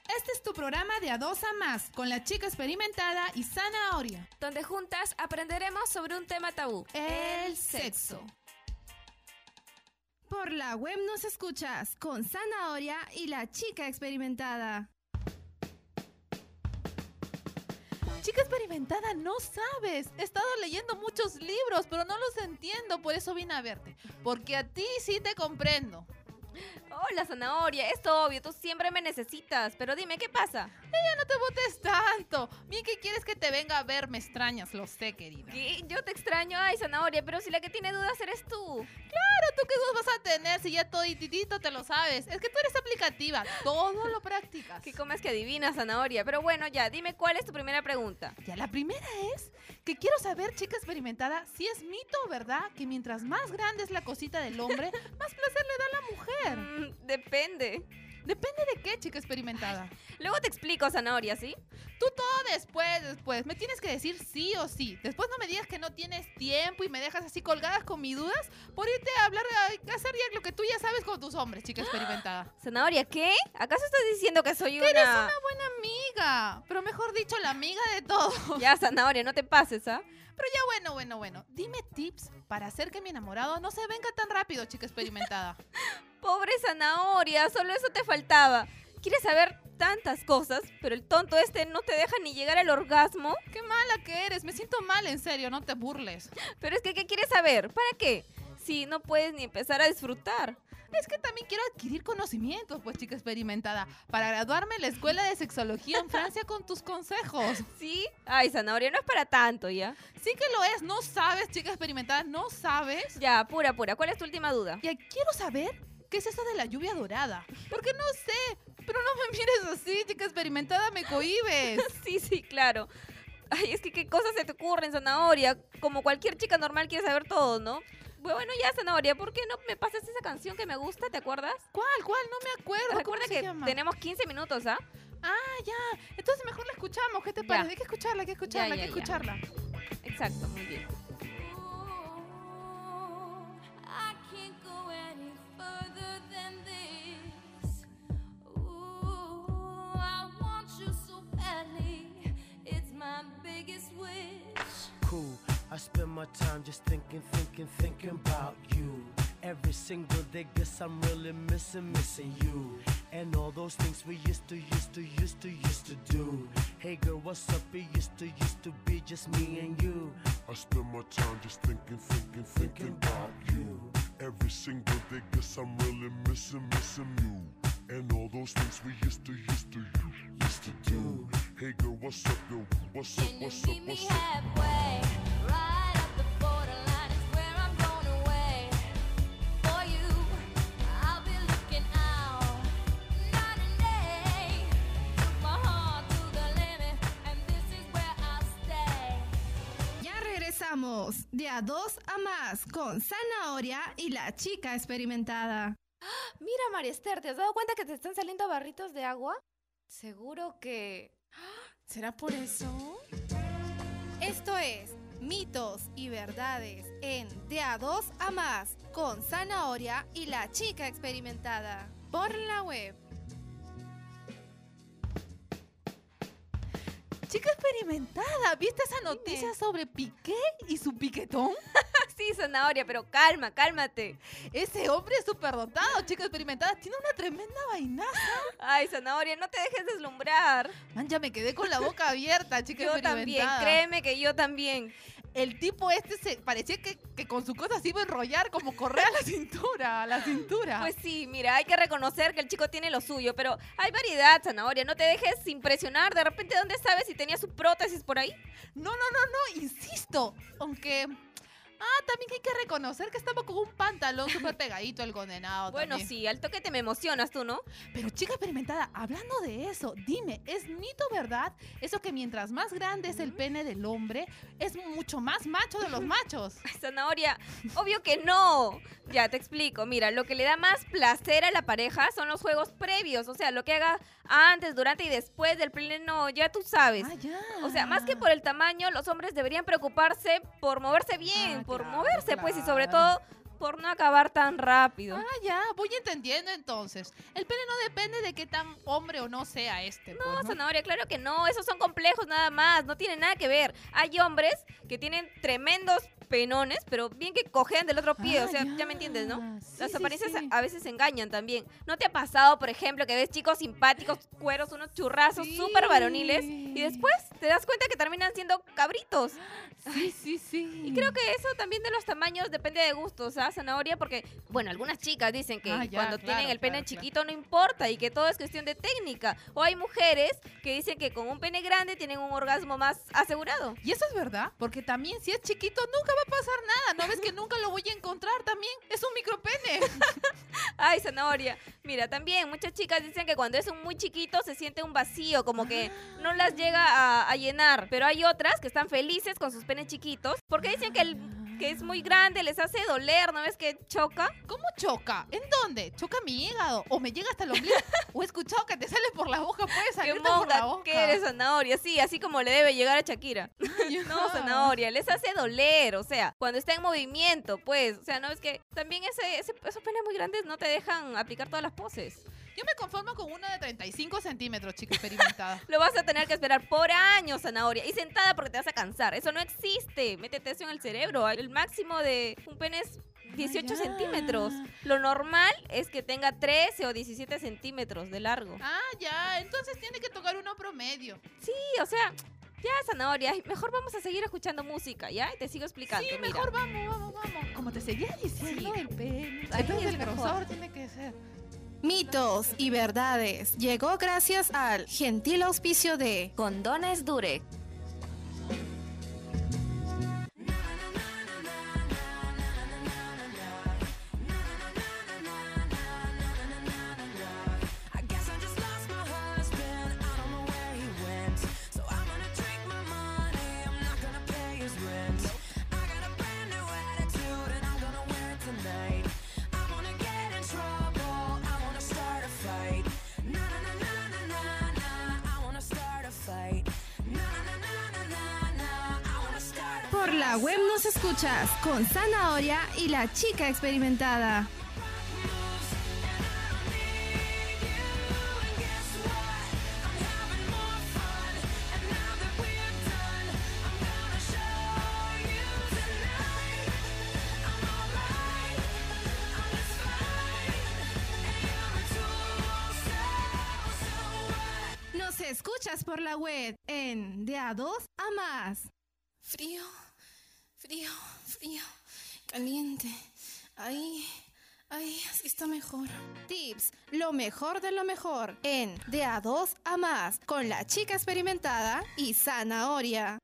Este es tu programa de A Dos a Más, con la chica experimentada y Zanahoria, donde juntas aprenderemos sobre un tema tabú: el sexo. Por la web nos escuchas con Zanahoria y la chica experimentada. Chica experimentada, no sabes. He estado leyendo muchos libros, pero no los entiendo, por eso vine a verte. Porque a ti sí te comprendo. Hola, Zanahoria, es obvio, tú siempre me necesitas, pero dime, ¿qué pasa? Ya no te botes tanto. Bien que quieres que te venga a ver, me extrañas, lo sé, querida. ¿Qué? Yo te extraño, ay, Zanahoria, pero si la que tiene dudas eres tú. Claro, ¿tú qué dudas vas a tener si ya todititito te lo sabes? Es que tú eres aplicativa, todo lo practicas. ¿Qué comes que adivinas, Zanahoria? Pero bueno, ya, dime cuál es tu primera pregunta. Ya, la primera es que quiero saber, chica experimentada, si es mito o verdad que mientras más grande es la cosita del hombre, más placer le da a la mujer. Depende. ¿Depende de qué, chica experimentada? Luego te explico, Zanahoria, ¿sí? Tú todo después. Me tienes que decir sí o sí. Después no me digas que no tienes tiempo y me dejas así colgadas con mis dudas por irte a hablar, a hacer ya lo que tú ya sabes con tus hombres, chica experimentada. Zanahoria, ¿qué? ¿Acaso estás diciendo que soy Que eres una buena amiga, pero mejor dicho, la amiga de todos. Ya, Zanahoria, no te pases, ¿ah? Pero ya bueno. Dime tips para hacer que mi enamorado no se venga tan rápido, chica experimentada. Pobre Zanahoria, solo eso te faltaba. Quieres saber tantas cosas, pero el tonto este no te deja ni llegar al orgasmo. Qué mala que eres, me siento mal, en serio, no te burles. Pero es que, ¿qué quieres saber? ¿Para qué? Si no puedes ni empezar a disfrutar. Es que también quiero adquirir conocimientos, pues, chica experimentada, para graduarme en la escuela de sexología en Francia con tus consejos. ¿Sí? Ay, Zanahoria, no es para tanto, ¿ya? Sí que lo es, ¿no sabes, chica experimentada? ¿No sabes? Ya, pura. ¿Cuál es tu última duda? Ya, quiero saber qué es eso de la lluvia dorada. Porque no sé, pero no me mires así, chica experimentada, me cohibes. Sí, claro. Ay, es que qué cosas se te ocurren, Zanahoria. Como cualquier chica normal quiere saber todo, ¿no? Bueno, ya, Zanahoria, ¿por qué no me pasas esa canción que me gusta? ¿Te acuerdas? ¿Cuál? No me acuerdo. Recuerda que tenemos 15 minutos, ¿ah? Ah, ya. Entonces mejor la escuchamos. ¿Qué te parece? Hay que escucharla, Ya. Exacto, muy bien. Cool. I spend my time just thinking about you. Every single day, guess I'm really missing you. And all those things we used to do. Hey girl, what's up? It used to be just me and you. I spend my time just thinking about you. Every single day, guess I'm really missing you. And all those things we used to do. Hey girl, what's up, girl? What's up? Halfway, right up the borderline is where I'm going away. For you, I'll be looking out night and day. Took my heart to the limit, and this is where I'll stay. Ya regresamos de A Dos a Más con Zanahoria y la chica experimentada. Mira, María Esther, ¿te has dado cuenta que te están saliendo barritos de agua? Seguro que... ¿Será por eso? Esto es Mitos y Verdades en De A Dos a Más con Zanahoria y la chica experimentada por la web. Chica experimentada, ¿viste esa noticia sobre Piqué y su piquetón? Sí, Zanahoria, pero cálmate. Ese hombre es súper dotado, chica experimentada, tiene una tremenda vainaza. Ay, Zanahoria, no te dejes deslumbrar. Man, ya me quedé con la boca abierta, chica Yo experimentada. también, créeme que yo también. El tipo este parecía que con su cosa se iba a enrollar como correa a la cintura. Pues sí, mira, hay que reconocer que el chico tiene lo suyo, pero hay variedad, Zanahoria, no te dejes impresionar. De repente, ¿dónde sabes si tenía su prótesis por ahí? No, insisto, aunque... también hay que reconocer que estaba con un pantalón súper pegadito el condenado. Bueno, también. sí, al toque te me emocionas tú, ¿no? Pero chica experimentada, hablando de eso, dime, ¿es mito verdad eso que mientras más grande es el pene del hombre, es mucho más macho de los machos? Ay, Zanahoria, obvio que no. Ya, te explico. Mira, lo que le da más placer a la pareja son los juegos previos. O sea, lo que haga antes, durante y después del pleno, ya tú sabes. Ya. O sea, más que por el tamaño, los hombres deberían preocuparse por moverse bien, por moverse, pues, y sobre todo por no acabar tan rápido. Ah, ya, voy entendiendo entonces. El pene no depende de qué tan hombre o no sea este. No, pues, ¿no? Zanahoria, claro que no. Esos son complejos nada más. No tiene nada que ver. Hay hombres que tienen tremendos penones, pero bien que cojean del otro pie. O sea, ya me entiendes, ¿no? Sí, Las sí, apariencias sí. a veces engañan también. ¿No te ha pasado, por ejemplo, que ves chicos simpáticos, cueros, unos churrazos Sí. súper varoniles y después te das cuenta que terminan siendo cabritos? Sí, sí, sí. Y creo que eso también de los tamaños depende de gustos, ¿ah, Zanahoria? Porque, bueno, algunas chicas dicen que Ah, ya, cuando claro, tienen el pene claro, claro. chiquito no importa y que todo es cuestión de técnica. O hay mujeres que dicen que con un pene grande tienen un orgasmo más asegurado. Y eso es verdad, porque también si es chiquito nunca va a pasar nada. ¿No ves que nunca lo voy a encontrar también? Es un micropene. Ay, Zanahoria. Mira, también muchas chicas dicen que cuando es un muy chiquito se siente un vacío, como que no las llega a llenar. Pero hay otras que están felices con sus penes chiquitos porque dicen que es muy grande, les hace doler, ¿no ves que choca? ¿Cómo choca? ¿En dónde? ¿Choca mi hígado? ¿O me llega hasta el ombligo? ¿O he escuchado que te sale por la boca? Puede ¡Qué salir por la monga boca. que eres, Zanahoria! Sí, así como le debe llegar a Shakira. No, Zanahoria, les hace doler, o sea, cuando está en movimiento, pues, o sea, ¿no ves que también esos penes muy grandes no te dejan aplicar todas las poses? Yo me conformo con una de 35 centímetros, chica experimentada. Lo vas a tener que esperar por años, Zanahoria. Y sentada porque te vas a cansar. Eso no existe. Métete eso en el cerebro. El máximo de un pene es 18 ya. centímetros. Lo normal es que tenga 13 o 17 centímetros de largo. Ah, ya. Entonces tiene que tocar uno promedio. Sí, o sea, ya, Zanahoria. Mejor vamos a seguir escuchando música, ¿ya? Y te sigo explicando. Sí, mira. mejor vamos. Como te seguía diciendo, Sí. el pene. Ahí Entonces es el mejor. grosor tiene que ser. Mitos y verdades llegó gracias al gentil auspicio de Condones Durex. I guess I just lost my husband. I don't know where he went. So I'm gonna drink my money. I'm not gonna pay his rent. I got a brand new attitude and I'm gonna wear it tonight. I wanna get in trouble. I wanna start a fight. Na na na na na na na. I wanna start a fight. Na na na na na na. I wanna start a Por la web nos escuchas con Zanahoria y la chica experimentada. Nos escuchas por la web en De a 2 a más. Frío, frío, frío, caliente. Ahí, así está mejor. Tips, lo mejor de lo mejor en De a 2 a más con la chica experimentada y Zanahoria.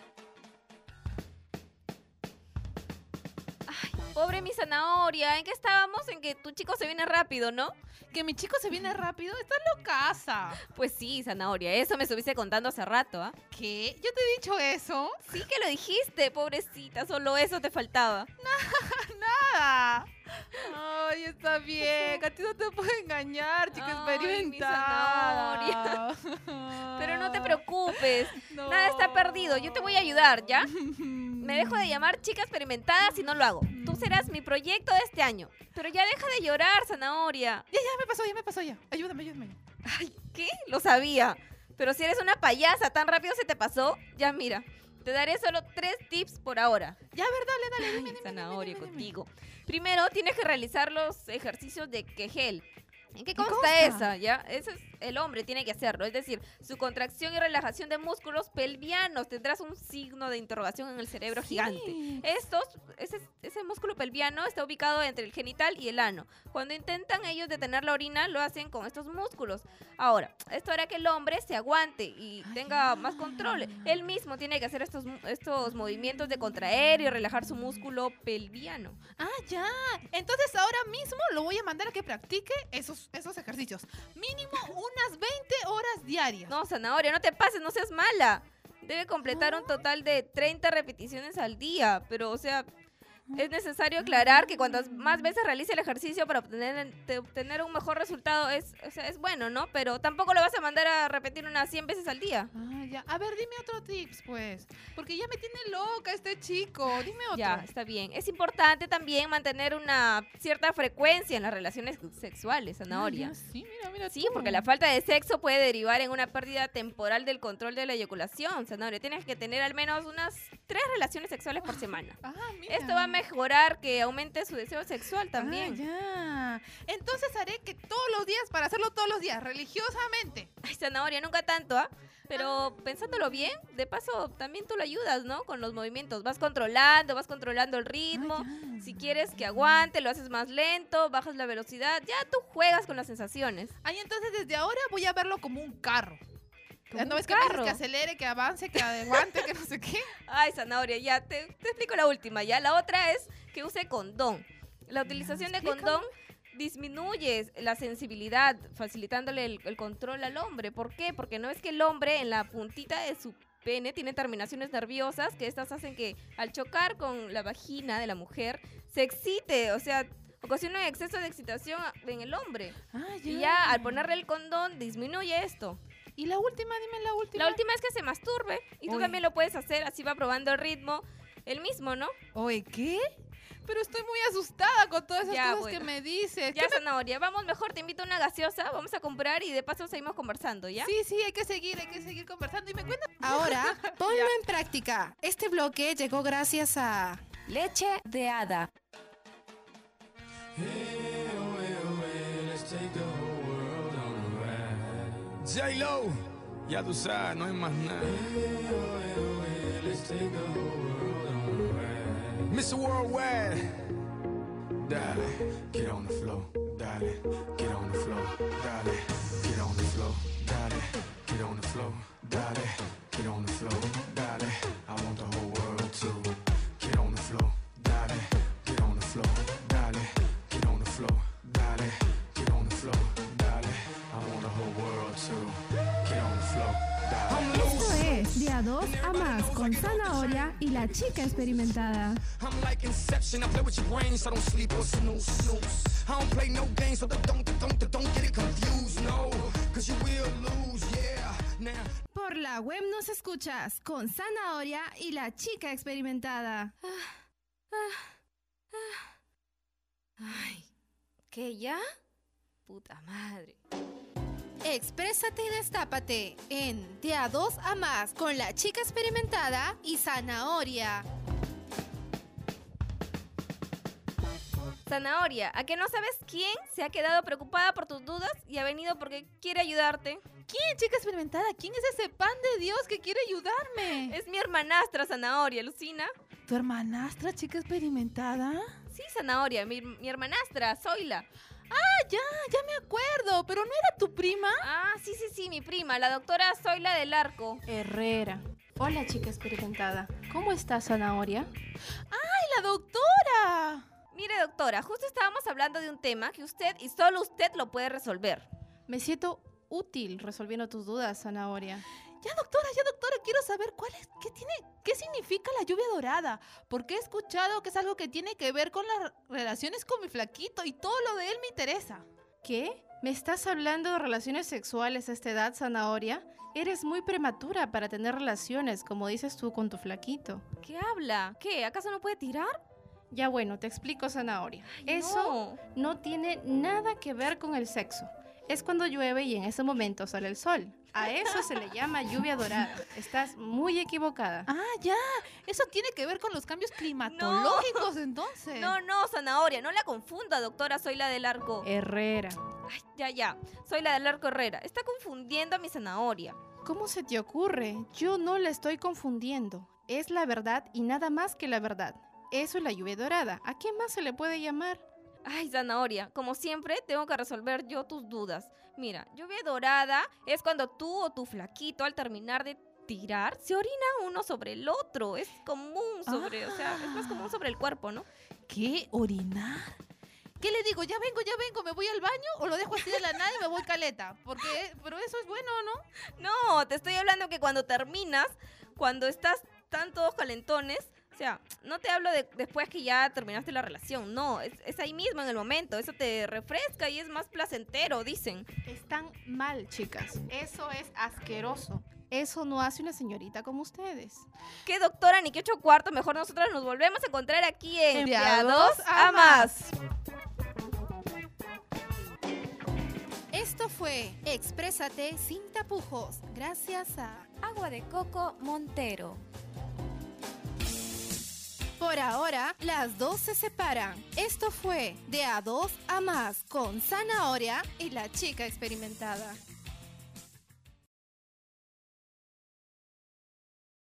Ay, pobre mi Zanahoria. ¿En qué estábamos? En que tu chico se viene rápido, ¿no? Que mi chico se viene rápido. Estás locaza. Pues sí, Zanahoria. Eso me estuviste contando hace rato, ¿ah? ¿Qué? ¿Yo te he dicho eso? Sí que lo dijiste, pobrecita. Solo eso te faltaba. Nada. Ay, está bien. A ti no te puedo engañar, chica Ay, mi experimentada. Pero no te preocupes. No. Nada está perdido. Yo te voy a ayudar, ¿ya? Me dejo de llamar chica experimentada si no lo hago. Tú serás mi proyecto de este año. Pero ya deja de llorar, Zanahoria. Ya me pasó ya. Ayúdame. Ay, ¿qué? Lo sabía. Pero si eres una payasa, tan rápido se te pasó. Ya mira, te daré solo 3 tips por ahora. Ya, a ver, dale. Ay, Zanahoria, contigo. Primero, tienes que realizar los ejercicios de Kegel. ¿En qué consta consta? esa? ¿Ya? Ese es el hombre tiene que hacerlo. Es decir, su contracción y relajación de músculos pelvianos. Tendrás un signo de interrogación en el cerebro gigante. Ese músculo pelviano está ubicado entre el genital y el ano. Cuando intentan ellos detener la orina, lo hacen con estos músculos. Ahora, esto hará que el hombre se aguante y tenga más control. Él mismo tiene que hacer estos movimientos de contraer y relajar su músculo pelviano. Ah, ya. Entonces ahora mismo lo voy a mandar a que practique esos ejercicios. Mínimo unas 20 horas diarias. No, Zanahoria, no te pases, no seas mala. Debe completar un total de 30 repeticiones al día. Pero, o sea, Es necesario aclarar que cuantas más veces realice el ejercicio para obtener un mejor resultado o sea, es bueno, ¿no? Pero tampoco lo vas a mandar a repetir unas 100 veces al día. Ah, ya. A ver, dime otro tips, pues. Porque ya me tiene loca este chico. Dime otro. Ya, está bien. Es importante también mantener una cierta frecuencia en las relaciones sexuales, Zanahoria. Ah, ya, sí, mira Sí, tú. porque la falta de sexo puede derivar en una pérdida temporal del control de la eyaculación, Zanahoria. Tienes que tener al menos unas 3 relaciones sexuales por semana. Ah, mira. Esto va a mejorar que aumente su deseo sexual también. Ah, ya. Entonces haré que todos los días, para hacerlo todos los días, religiosamente. Ay, Zanahoria, nunca tanto, ¿ah? Pero pensándolo bien, de paso también tú lo ayudas, ¿no? Con los movimientos. Vas controlando el ritmo. Ah, ya. Si quieres que aguante, lo haces más lento, bajas la velocidad. Ya tú juegas con las sensaciones. Ay, entonces desde ahora voy a verlo como un carro. ¿Como ¿No un ves que me dices carro? que acelere, que avance, que aguante, que no sé qué? Ay, Zanahoria, ya te explico la última, ¿ya? La otra es que use condón. La utilización de explícame. condón disminuye la sensibilidad, facilitándole el control al hombre. ¿Por qué? Porque no es que el hombre en la puntita de su pene tiene terminaciones nerviosas que estas hacen que al chocar con la vagina de la mujer se excite, o sea, ocasiona un exceso de excitación en el hombre. Ah, Y ya al ponerle el condón disminuye esto. Y la última, dime la última. La última es que se masturbe y tú Uy. también lo puedes hacer, así va probando el ritmo, el mismo, ¿no? Oye, ¿qué? Pero estoy muy asustada con todas esas Ya, cosas bueno. que me dices. Ya, Zanahoria, vamos mejor, te invito a una gaseosa, vamos a comprar y de paso seguimos conversando, ¿ya? Sí, hay que seguir conversando. Y me cuentas. Ahora, ponlo en práctica. Este bloque llegó gracias a Leche de hada. J-Lo, ya tú sabes, no hay más nada. Mr. Worldwide, dale, get on the floor, dale, get on the floor, dale, get on the floor, dale, get on the floor, dale, get on the floor, dale. I want the whole world to get on the floor, dale, get on the floor, dale, get on the floor, dale, get on the floor, dale. I want the whole world to get on the floor, dale. Esto es De a 2 a más con Zanahoria y la chica experimentada. I'm like Inception, I play with your brain, so don't sleep or snooze. I don't play no games, so don't get it confused, no. Cause you will lose, yeah. Now, Por la web nos escuchas con Zanahoria y la chica experimentada. Ay, ¿qué ya? Puta madre. Exprésate y destápate en De a 2 a más con la chica experimentada y Zanahoria. Zanahoria, ¿a que no sabes quién se ha quedado preocupada por tus dudas y ha venido porque quiere ayudarte? ¿Quién, chica experimentada? ¿Quién es ese pan de Dios que quiere ayudarme? Es mi hermanastra, Zanahoria, Lucina. ¿Tu hermanastra, chica experimentada? Sí, Zanahoria, mi hermanastra, Zoila. Ah, ya me acuerdo, pero ¿no era tu prima? Ah, sí, mi prima, la doctora Zoila del Arco. Herrera. Hola, chica experimentada. ¿Cómo estás, Zanahoria? ¡Ay, la doctora! Mire, doctora, justo estábamos hablando de un tema que usted y solo usted lo puede resolver. Me siento útil resolviendo tus dudas, Zanahoria. Ya, doctora, quiero saber qué significa la lluvia dorada. Porque he escuchado que es algo que tiene que ver con las relaciones con mi flaquito y todo lo de él me interesa. ¿Qué? ¿Me estás hablando de relaciones sexuales a esta edad, Zanahoria? Eres muy prematura para tener relaciones, como dices tú con tu flaquito. ¿Qué habla? ¿Qué? ¿Acaso no puede tirar? Ya bueno, te explico, Zanahoria. Ay, Eso no tiene nada que ver con el sexo. Es cuando llueve y en ese momento sale el sol. A eso se le llama lluvia dorada. Estás muy equivocada. Ah, ya. Eso tiene que ver con los cambios climatológicos, entonces. No, Zanahoria, no la confunda, doctora Zoila del Arco. Herrera. Ay, ya, soy la del Arco Herrera. Está confundiendo a mi Zanahoria. ¿Cómo se te ocurre? Yo no la estoy confundiendo. Es la verdad y nada más que la verdad. Eso es la lluvia dorada. ¿A qué más se le puede llamar? Ay, Zanahoria, como siempre, tengo que resolver yo tus dudas. Mira, lluvia dorada es cuando tú o tu flaquito al terminar de tirar se orina uno sobre el otro. Es común sobre, o sea, es más común sobre el cuerpo, ¿no? ¿Qué? ¿Orinar? ¿Qué le digo? Ya vengo, ¿me voy al baño o lo dejo así de la nada y me voy caleta? Pero eso es bueno, ¿no? No, te estoy hablando que cuando terminas, cuando están todos calentones, O sea, no te hablo de después que ya terminaste la relación, no, es ahí mismo en el momento, eso te refresca y es más placentero, dicen. Están mal, chicas. Eso es asqueroso. Eso no hace una señorita como ustedes. ¿Qué doctora ni qué 8 cuartos? Mejor nosotras nos volvemos a encontrar aquí en De De a a dos dos a a más. Esto fue Exprésate sin tapujos, gracias a... Agua de coco Montero. Por ahora, las dos se separan. Esto fue De a dos a más con Zanahoria y la chica experimentada.